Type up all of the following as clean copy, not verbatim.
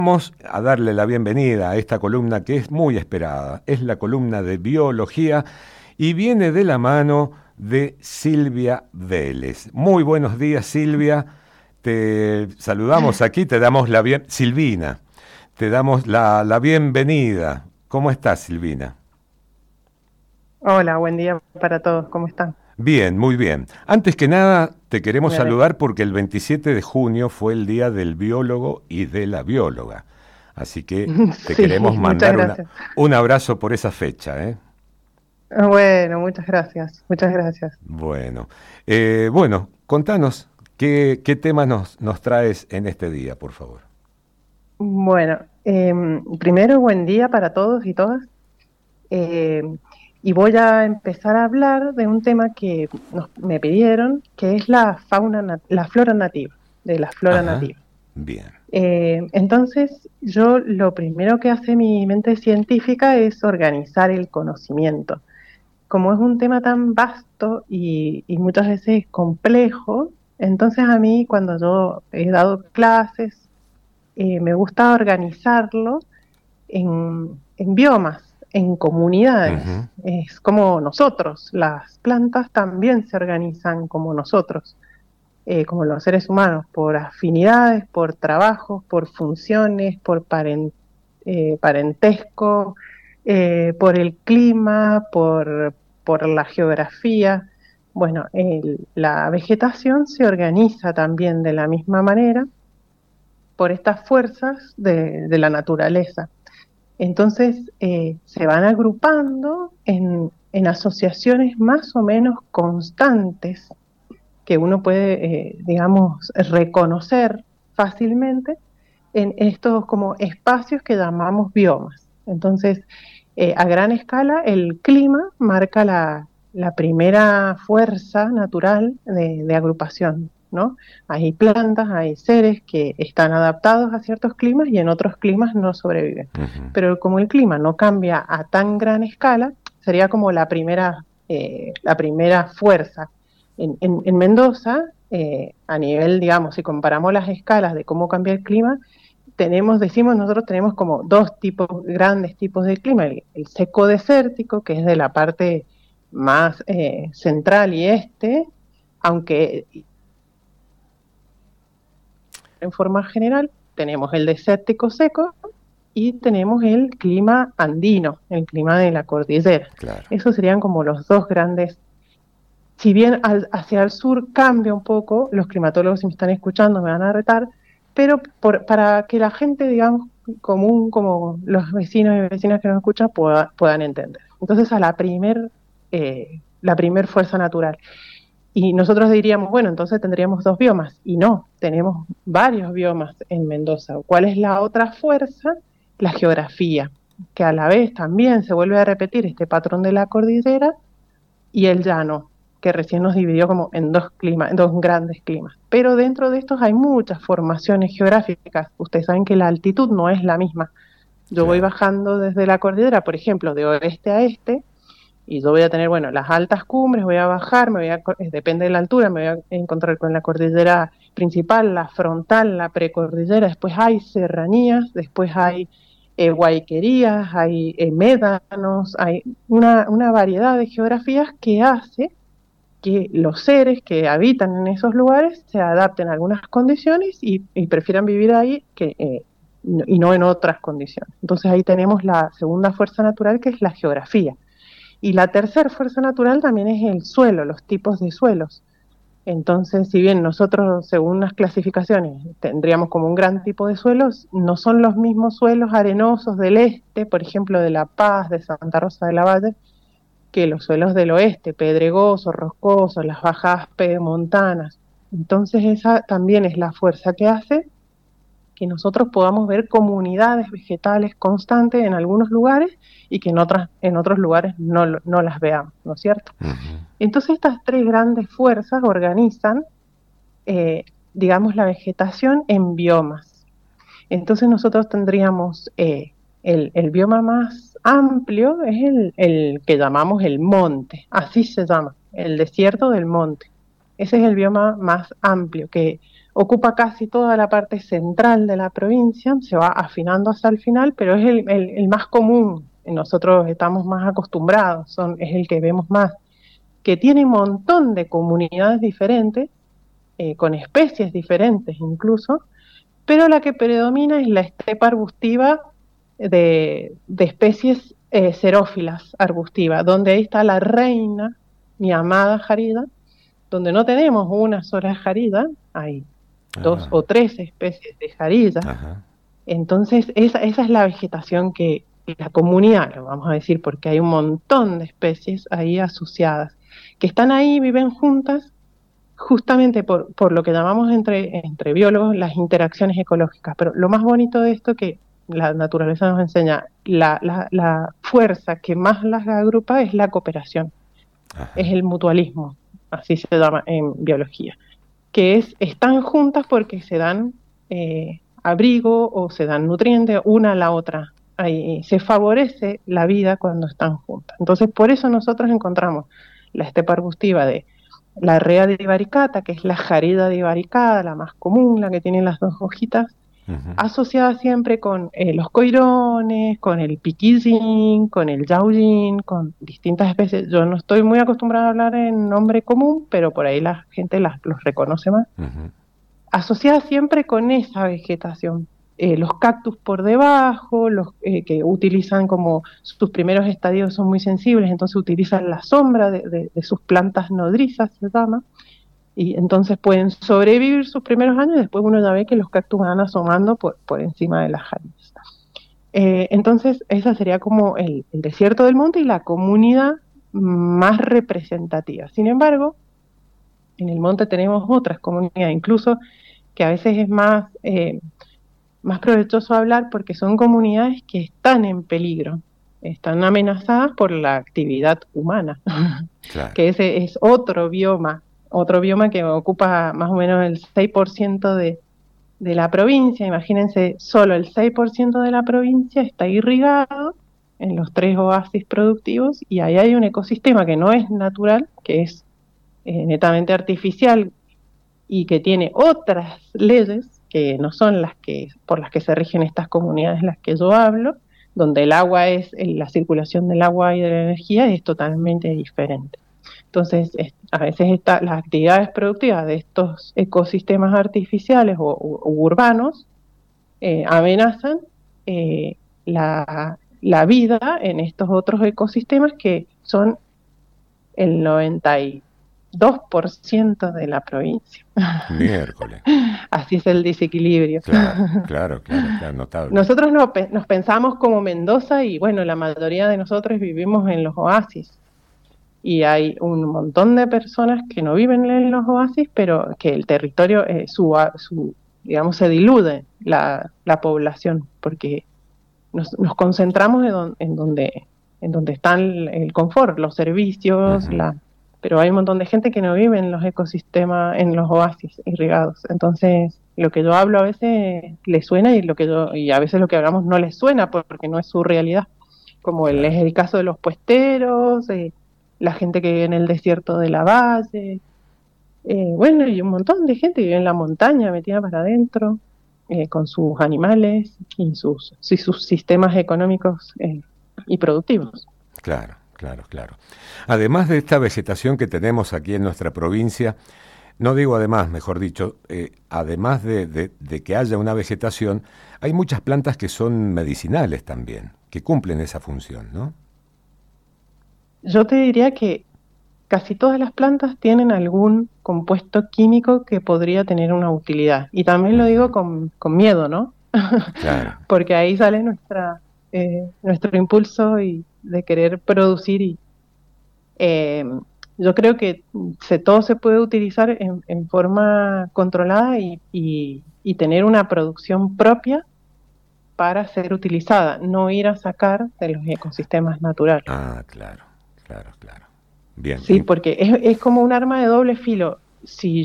Vamos a darle la bienvenida a esta columna que es muy esperada. Es la columna de biología y viene de la mano de Silvia Vélez. Muy buenos días, Silvia. Te saludamos aquí, te damos Silvina, te damos la bienvenida. ¿Cómo estás, Silvina? Hola, buen día para todos, ¿cómo están? Bien, muy bien. Antes que nada, te queremos Me alegro. saludar porque el 27 de junio fue el Día del Biólogo y de la Bióloga. Así que te Sí, queremos muchas mandar gracias. un abrazo por esa fecha, ¿eh? Bueno, muchas gracias, muchas gracias. Bueno, contanos, ¿qué tema nos traes en este día, por favor? Bueno, primero buen día para todos y todas. em, y voy a empezar a hablar de un tema que me pidieron, que es la flora nativa, de la flora Ajá, nativa. bien. Entonces, yo lo primero que hace mi mente científica es organizar el conocimiento. Como es un tema tan vasto y muchas veces complejo, entonces a mí cuando yo he dado clases, me gusta organizarlo en biomas, en Ujú, comunidades. Es como nosotros, las plantas también se organizan como nosotros, como los seres humanos, por afinidades, por trabajos, por funciones, por parentesco, por el clima, por la geografía. Bueno, la vegetación se organiza también de la misma manera por estas fuerzas de la naturaleza. Entonces, se van agrupando en asociaciones más o menos constantes que uno puede, digamos, reconocer fácilmente en estos como espacios que llamamos biomas. Entonces, a gran escala, el clima marca la primera fuerza natural de agrupación, ¿no? Hay plantas, hay seres que están adaptados a ciertos climas y en otros climas no sobreviven. ujú. Pero como el clima no cambia a tan gran escala, sería como la primera fuerza. En Mendoza, a nivel, digamos, si comparamos las escalas de cómo cambia el clima, nosotros tenemos como dos grandes tipos de clima, el seco desértico, que es de la parte más central y este, aunque en forma general tenemos el desértico seco y tenemos el clima andino, el clima de la cordillera. Claro. Esos serían como los dos grandes. Si bien hacia el sur cambia un poco, los climatólogos si me están escuchando me van a retar, pero para que la gente, digamos, común, como los vecinos y vecinas que nos escuchan, puedan entender. Entonces, la primer fuerza natural. Y nosotros diríamos, bueno, entonces tendríamos dos biomas, y no, tenemos varios biomas en Mendoza. ¿Cuál es la otra fuerza? La geografía, que a la vez también se vuelve a repetir este patrón de la cordillera y el llano, que recién nos dividió como en dos climas, en dos grandes climas. Pero dentro de estos hay muchas formaciones geográficas. Ustedes saben que la altitud no es la misma. Yo voy Claro. bajando desde la cordillera, por ejemplo, de oeste a este, y yo voy a tener, bueno, las altas cumbres, voy a bajar, depende de la altura, me voy a encontrar con la cordillera principal, la frontal, la precordillera, después hay serranías, después hay guayquerías, hay médanos, hay una variedad de geografías que hace que los seres que habitan en esos lugares se adapten a algunas condiciones y prefieran vivir ahí y no en otras condiciones. Entonces ahí tenemos la segunda fuerza natural, que es la geografía. Y la tercera fuerza natural también es el suelo, los tipos de suelos. Entonces, si bien nosotros, según las clasificaciones, tendríamos como un gran tipo de suelos, no son los mismos suelos arenosos del este, por ejemplo, de La Paz, de Santa Rosa de la Valle, que los suelos del oeste, pedregosos, roscosos, las bajas pedemontanas. Entonces, esa también es la fuerza que hace que nosotros podamos ver comunidades vegetales constantes en algunos lugares y que en otros lugares no las veamos, ¿no es cierto? Ujú. Entonces estas tres grandes fuerzas organizan, eh, digamos, la vegetación en biomas. Entonces nosotros tendríamos el bioma más amplio, es el que llamamos el monte, así se llama, el desierto del monte. Ese es el bioma más amplio, que ocupa casi toda la parte central de la provincia, se va afinando hasta el final, pero es el más común, nosotros estamos más acostumbrados, es el que vemos más, que tiene un montón de comunidades diferentes, con especies diferentes incluso, pero la que predomina es la estepa arbustiva de especies xerófilas arbustivas, donde ahí está la reina, mi amada jarida, donde no tenemos una sola jarida, hay 2 o 3 especies de jarida. Ajá. Entonces esa es la vegetación que la comunidad, lo vamos a decir, porque hay un montón de especies ahí asociadas, que están ahí, viven juntas, justamente por lo que llamamos entre biólogos las interacciones ecológicas. Pero lo más bonito de esto que la naturaleza nos enseña, la fuerza que más las agrupa es la cooperación, Ajá. es el mutualismo, así se llama en biología, que están juntas porque se dan abrigo o se dan nutrientes una a la otra. Ahí se favorece la vida cuando están juntas. Entonces, por eso nosotros encontramos la estepa arbustiva de la rea divaricata, que es la jarida divaricada, la más común, la que tiene las 2 hojitas, asociada siempre con los coirones, con el piquillín, con el yauyín, con distintas especies. Yo no estoy muy acostumbrada a hablar en nombre común, pero por ahí la gente los reconoce más. Asociada siempre con esa vegetación. Los cactus por debajo, los que utilizan como sus primeros estadios son muy sensibles, entonces utilizan la sombra de sus plantas nodrizas, se llama, y entonces pueden sobrevivir sus primeros años y después uno ya ve que los cactus van asomando por encima de las jaridas. Entonces esa sería como el desierto del monte y la comunidad más representativa. Sin embargo, en el monte tenemos otras comunidades, incluso que a veces es más provechoso hablar porque son comunidades que están en peligro, están amenazadas por la actividad humana, Claro. que ese es otro bioma que ocupa más o menos el 6% de la provincia. Imagínense, solo el 6% de la provincia está irrigado en los 3 oasis productivos y ahí hay un ecosistema que no es natural, que es netamente artificial y que tiene otras leyes que no son por las que se rigen estas comunidades las que yo hablo, donde el agua la circulación del agua y de la energía es totalmente diferente. Entonces, a veces las actividades productivas de estos ecosistemas artificiales o urbanos amenazan la vida en estos otros ecosistemas que son el 92% de la provincia. Miércoles. Así es el desequilibrio. Claro, notable. Nosotros nos pensamos como Mendoza y bueno, la mayoría de nosotros vivimos en los oasis. Y hay un montón de personas que no viven en los oasis, pero que el territorio, digamos, se diluye la población, porque nos concentramos en donde está el confort, los servicios, pero hay un montón de gente que no vive en los ecosistemas, en los oasis irrigados. Entonces, lo que yo hablo a veces le suena y a veces lo que hablamos no les suena porque no es su realidad, como es el caso de los puesteros, la gente que vive en el desierto de la valle, bueno, y un montón de gente que vive en la montaña metida para adentro, con sus animales y sus sistemas económicos y productivos. Claro. Además de esta vegetación que tenemos aquí en nuestra provincia, no digo además, mejor dicho, además de que haya una vegetación, hay muchas plantas que son medicinales también, que cumplen esa función, ¿no? Yo te diría que casi todas las plantas tienen algún compuesto químico que podría tener una utilidad. Y también lo digo con miedo, ¿no? Claro. Porque ahí sale nuestro impulso de querer producir. Yo creo que todo se puede utilizar en forma controlada y tener una producción propia para ser utilizada, no ir a sacar de los ecosistemas naturales. Ah, claro. Bien. Sí, porque es como un arma de doble filo. Si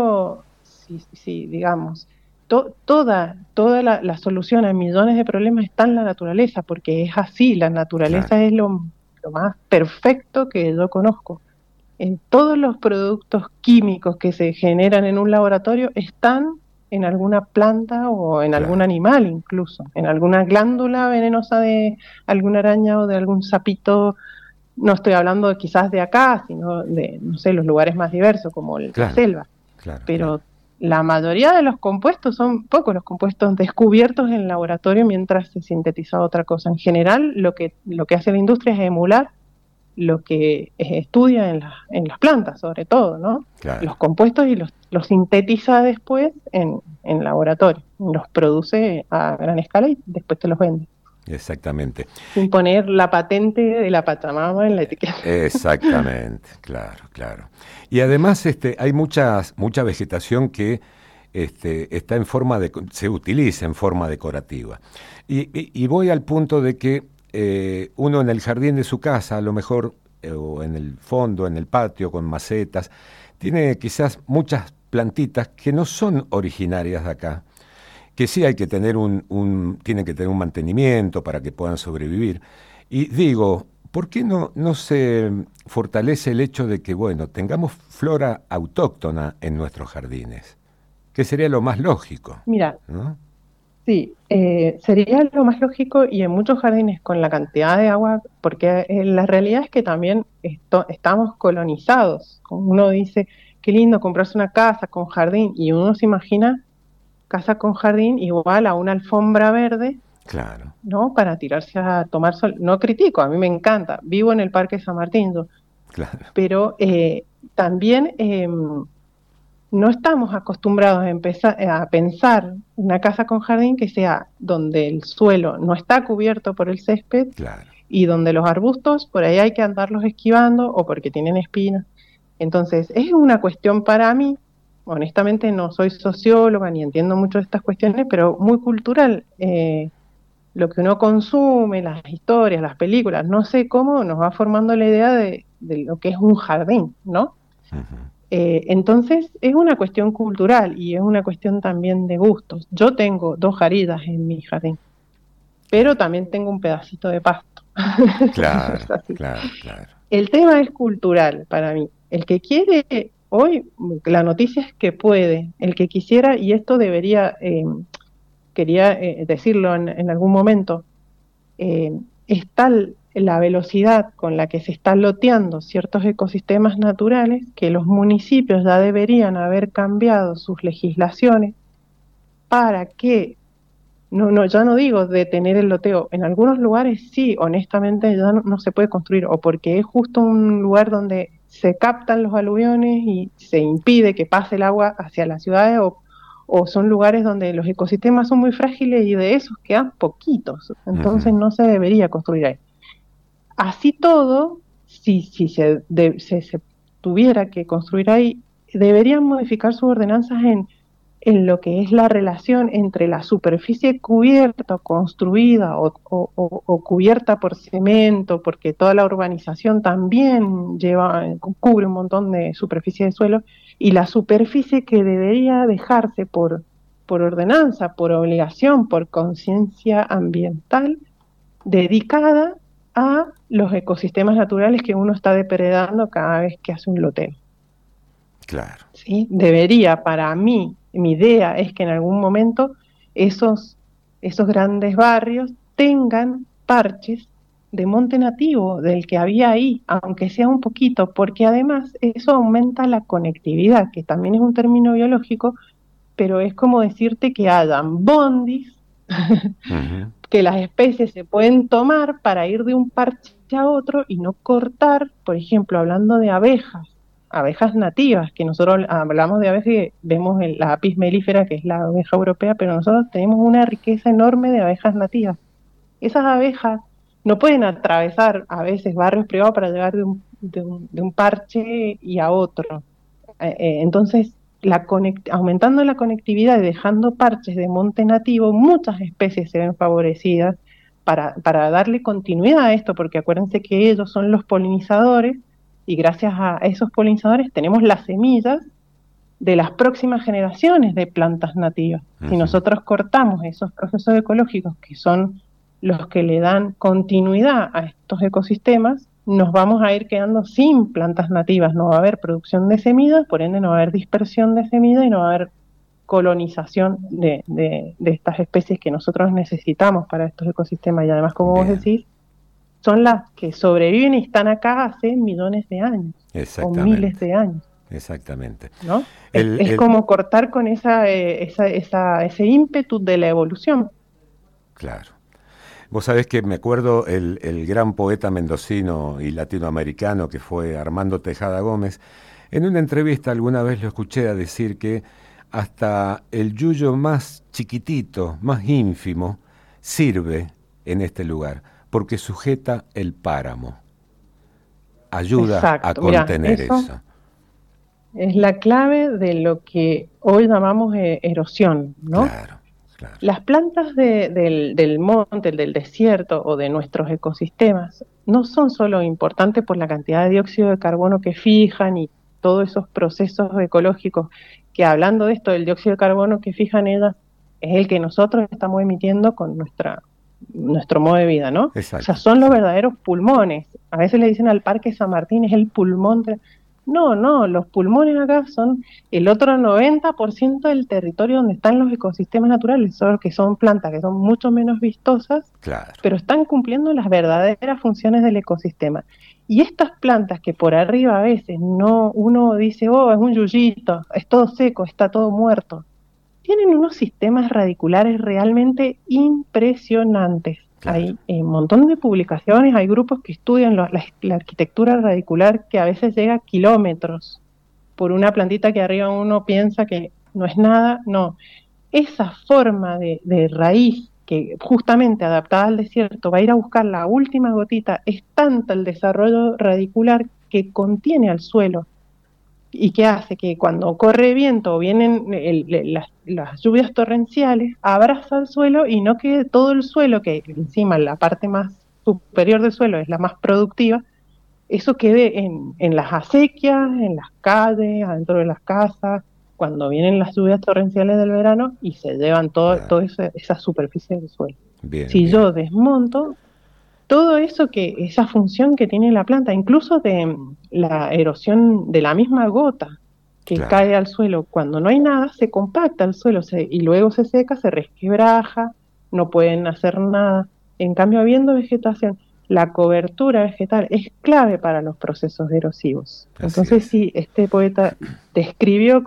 digamos, toda la solución a millones de problemas está en la naturaleza, porque es así, la naturaleza es lo más perfecto que yo conozco. todos los productos químicos que se generan en un laboratorio están en alguna planta o en algún animal incluso, en alguna glándula venenosa de alguna araña o de algún sapito. No estoy hablando quizás de acá, sino de, no sé, los lugares más diversos como la selva. Pero la mayoría de los compuestos son pocos los compuestos descubiertos en el laboratorio mientras se sintetiza otra cosa. En general, lo que hace la industria es emular lo que estudia en las plantas, sobre todo, ¿no? Los compuestos y los sintetiza después en laboratorio, los produce a gran escala y después te los vende. Exactamente. Sin poner la patente de la Pachamama en la etiqueta. Exactamente, claro. Y además hay mucha vegetación que está se utiliza en forma decorativa. Y voy al punto de que uno en el jardín de su casa, a lo mejor, o en el fondo, en el patio, con macetas, tiene quizás muchas plantitas que no son originarias de acá, que sí hay que tener tienen que tener un mantenimiento para que puedan sobrevivir. Y digo, ¿por qué no se fortalece el hecho de que, bueno, tengamos flora autóctona en nuestros jardines? Que sería lo más lógico. Mira, ¿no? Sí, sería lo más lógico y en muchos jardines con la cantidad de agua, porque la realidad es que también estamos colonizados. Uno dice, qué lindo comprarse una casa con jardín y uno se imagina casa con jardín igual a una alfombra verde, ¿no? Para tirarse a tomar sol. No critico, a mí me encanta, vivo en el Parque San Martín, pero también... no estamos acostumbrados a pensar una casa con jardín que sea donde el suelo no está cubierto por el césped y donde los arbustos por ahí hay que andarlos esquivando o porque tienen espinas. Entonces, es una cuestión para mí, honestamente no soy socióloga ni entiendo mucho de estas cuestiones, pero muy cultural. Lo que uno consume, las historias, las películas, no sé cómo nos va formando la idea de lo que es un jardín, ¿no? Uh-huh. Entonces es una cuestión cultural y es una cuestión también de gustos. Yo tengo 2 jaridas en mi jardín, pero también tengo un pedacito de pasto. Claro. El tema es cultural para mí. El que quiere, hoy la noticia es que puede. El que quisiera, y esto quería decirlo en algún momento, es tal la velocidad con la que se están loteando ciertos ecosistemas naturales que los municipios ya deberían haber cambiado sus legislaciones para que, ya no digo detener el loteo, en algunos lugares sí, honestamente ya no se puede construir, o porque es justo un lugar donde se captan los aluviones y se impide que pase el agua hacia las ciudades, o son lugares donde los ecosistemas son muy frágiles y de esos quedan poquitos, entonces no se debería construir ahí. Así todo, si se tuviera que construir ahí, deberían modificar sus ordenanzas en lo que es la relación entre la superficie cubierta, construida o cubierta por cemento, porque toda la urbanización también cubre un montón de superficie de suelo, y la superficie que debería dejarse por ordenanza, por obligación, por conciencia ambiental, dedicada a los ecosistemas naturales que uno está depredando cada vez que hace un loteo. Claro. ¿Sí? Debería, para mí, mi idea es que en algún momento esos grandes barrios tengan parches de monte nativo del que había ahí, aunque sea un poquito, porque además eso aumenta la conectividad, que también es un término biológico, pero es como decirte que hayan bondis uh-huh. que las especies se pueden tomar para ir de un parche a otro y no cortar, por ejemplo, hablando de abejas nativas, que nosotros hablamos de abejas y vemos la apis mellifera, que es la abeja europea, pero nosotros tenemos una riqueza enorme de abejas nativas. Esas abejas no pueden atravesar a veces barrios privados para llegar de un parche y a otro. Entonces, aumentando la conectividad y dejando parches de monte nativo, muchas especies se ven favorecidas para darle continuidad a esto, porque acuérdense que ellos son los polinizadores y gracias a esos polinizadores tenemos las semillas de las próximas generaciones de plantas nativas. Uh-huh. Si nosotros cortamos esos procesos ecológicos que son los que le dan continuidad a estos ecosistemas, nos vamos a ir quedando sin plantas nativas, no va a haber producción de semillas, por ende no va a haber dispersión de semillas y no va a haber colonización de estas especies que nosotros necesitamos para estos ecosistemas. Y además, como vos decís, son las que sobreviven y están acá hace millones de años, o miles de años. Exactamente. ¿No? Es como cortar con ese ímpetu de la evolución. Claro. Vos sabés que me acuerdo el gran poeta mendocino y latinoamericano que fue Armando Tejada Gómez, en una entrevista alguna vez lo escuché a decir que hasta el yuyo más chiquitito, más ínfimo, sirve en este lugar, porque sujeta el páramo, ayuda a contener eso. Es la clave de lo que hoy llamamos erosión, ¿no? Claro. Las plantas del monte, del desierto o de nuestros ecosistemas no son solo importantes por la cantidad de dióxido de carbono que fijan y todos esos procesos ecológicos, que hablando de esto, el dióxido de carbono que fijan ellas es el que nosotros estamos emitiendo con nuestro modo de vida, ¿no? Exacto. O sea, son los verdaderos pulmones. A veces le dicen al Parque San Martín, es el pulmón No, los pulmones acá son el otro 90% del territorio donde están los ecosistemas naturales, solo que son plantas que son mucho menos vistosas, claro, pero están cumpliendo las verdaderas funciones del ecosistema. Y estas plantas que por arriba a veces uno dice, oh, es un yuyito, es todo seco, está todo muerto, tienen unos sistemas radiculares realmente impresionantes. Claro. Hay un montón de publicaciones, hay grupos que estudian la arquitectura radicular que a veces llega a kilómetros por una plantita que arriba uno piensa que no es nada. No, esa forma de raíz que justamente adaptada al desierto va a ir a buscar la última gotita, es tanto el desarrollo radicular que contiene al suelo y que hace que cuando corre viento o vienen las lluvias torrenciales, abraza el suelo y no quede todo el suelo, que encima la parte más superior del suelo es la más productiva, eso quede en las acequias, en las calles, adentro de las casas, cuando vienen las lluvias torrenciales del verano y se llevan toda esa superficie del suelo. Si yo desmonto todo eso, esa función que tiene la planta, incluso de la erosión de la misma gota que cae al suelo, cuando no hay nada, se compacta el suelo y luego se seca, se resquebraja, no pueden hacer nada. En cambio, habiendo vegetación, la cobertura vegetal es clave para los procesos erosivos. Entonces, sí, este poeta describió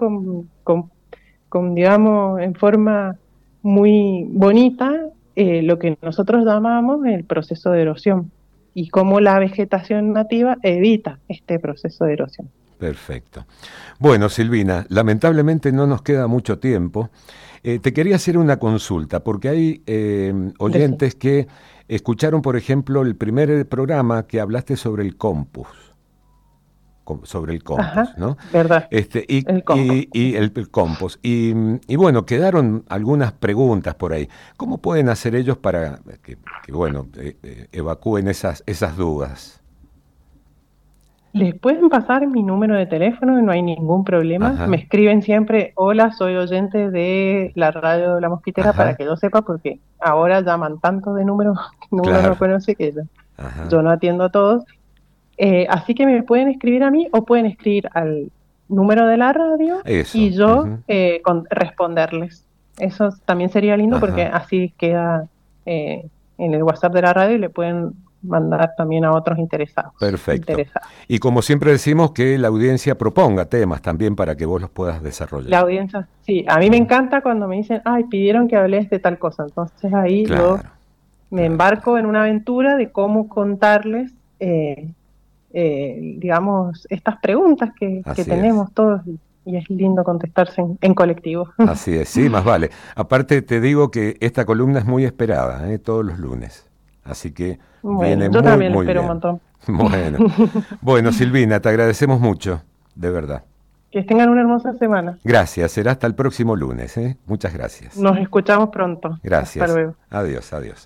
digamos, en forma muy bonita lo que nosotros llamamos el proceso de erosión y cómo la vegetación nativa evita este proceso de erosión. Perfecto. Bueno, Silvina, lamentablemente no nos queda mucho tiempo. Te quería hacer una consulta, porque hay oyentes que escucharon, por ejemplo, el primer programa que hablaste sobre el compost. Ajá, ¿no? Verdad. El compost. Y bueno, quedaron algunas preguntas por ahí. ¿Cómo pueden hacer ellos para que evacúen esas dudas? Les pueden pasar mi número de teléfono, no hay ningún problema. Ajá. Me escriben siempre, hola, soy oyente de la radio La Mosquitera, ajá, para que yo sepa, porque ahora llaman tanto de números que uno no conoce que yo no atiendo a todos. Así que me pueden escribir a mí o pueden escribir al número de la radio. Eso. Y yo responderles. Eso también sería lindo, ajá, porque así queda en el WhatsApp de la radio y le pueden mandar también a otros interesados. Perfecto. Y como siempre decimos, que la audiencia proponga temas también para que vos los puedas desarrollar. La audiencia, sí. A mí me encanta cuando me dicen, pidieron que hables de tal cosa. Entonces ahí yo me embarco en una aventura de cómo contarles digamos, estas preguntas que tenemos todos, y es lindo contestarse en colectivo. Así es, sí, más vale. Aparte te digo que esta columna es muy esperada, todos los lunes, así que viene yo muy, también muy espero bien. Un montón. Bueno, Silvina, te agradecemos mucho, de verdad. Que tengan una hermosa semana. Gracias, será hasta el próximo lunes, Muchas gracias. Nos escuchamos pronto. Gracias. Hasta luego. Adiós, adiós.